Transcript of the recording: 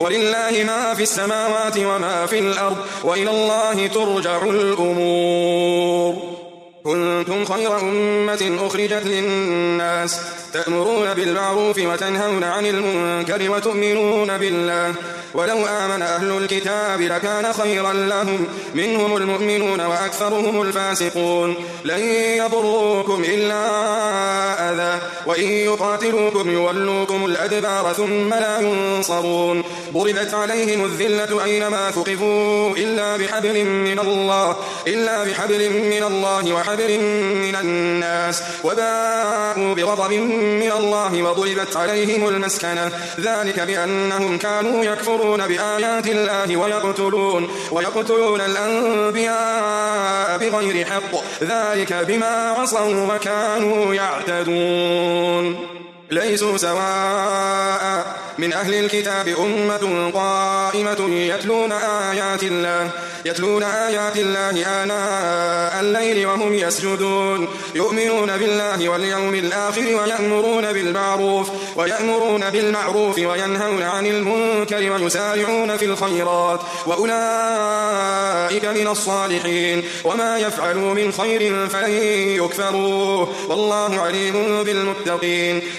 ولله ما في السماوات وما في الأرض وإلى الله ترجع الأمور. كنتم خير أمة أخرجت للناس تأمرون بالمعروف وتنهون عن المنكر وتؤمنون بالله ولو آمن أهل الكتاب لكان خيرا لهم منهم المؤمنون وأكثرهم الفاسقون. لن يضروكم إلا أذى وإن يقاتلوكم يولوكم الأدبار ثم لا ينصرون. ضربت عليهم الذلة أينما ثقفوا إلا بحبل من الله وحبل من الناس وباءوا بغضب من الله وضربت عليهم المسكنة ذلك بأنهم كانوا يكفرون بآيات الله ويقتلون الأنبياء بغير حق ذلك بما عصوا وكانوا يعتدون. ليسوا سواء من أهل الكتاب أمة قائمة يتلون آيات الله آناء الليل وهم يسجدون يؤمنون بالله واليوم الآخر ويأمرون بالمعروف وينهون عن المنكر ويسارعون في الخيرات وأولئك من الصالحين. وما يفعلوا من خير فلن يكفروه والله عليم بالمتقين.